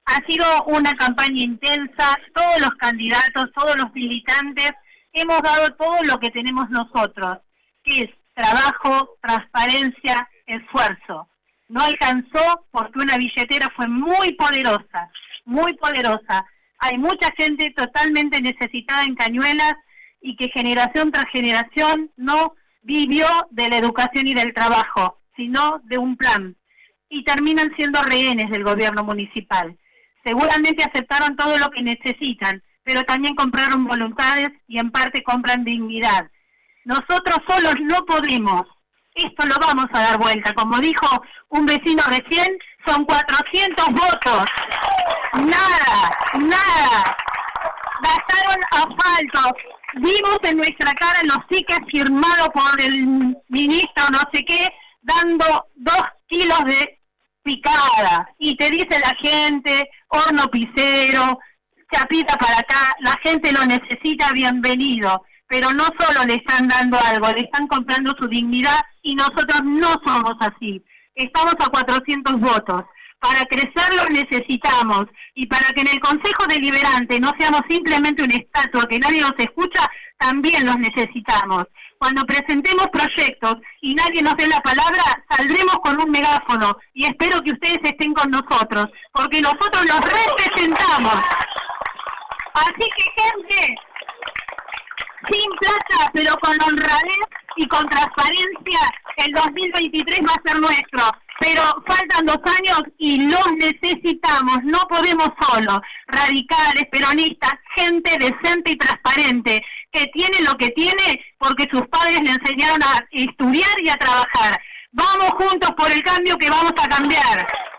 Ha sido una campaña intensa, todos los candidatos, todos los militantes, hemos dado todo lo que tenemos nosotros, que es trabajo, transparencia, esfuerzo. No alcanzó porque una billetera fue muy poderosa, muy poderosa. Hay mucha gente totalmente necesitada en Cañuelas y que generación tras generación no vivió de la educación y del trabajo, sino de un plan. Y terminan siendo rehenes del gobierno municipal. Seguramente aceptaron todo lo que necesitan, pero también compraron voluntades y en parte compran dignidad. Nosotros solos no podemos. Esto lo vamos a dar vuelta. Como dijo un vecino recién, son 400 votos. Nada. Gastaron asfalto. Vimos en nuestra cara los tickets firmados por el ministro no sé qué, dando 2 kilos de picada. Y te dice la gente, horno pisero, chapita para acá, la gente lo necesita, bienvenido. Pero no solo le están dando algo, le están comprando su dignidad y nosotros no somos así. Estamos a 400 votos. Para crecer los necesitamos y para que en el Consejo Deliberante no seamos simplemente una estatua que nadie nos escucha, también los necesitamos. Cuando presentemos proyectos y nadie nos dé la palabra, saldremos con un megáfono y espero que ustedes estén con nosotros, porque nosotros los representamos. Así que, gente, sin plata, pero con honradez y con transparencia, el 2023 va a ser nuestro. Pero faltan 2 años y los necesitamos, no podemos solos. Radicales, peronistas, gente decente y transparente, que tiene lo que tiene porque sus padres le enseñaron a estudiar y a trabajar. Vamos juntos por el cambio que vamos a cambiar.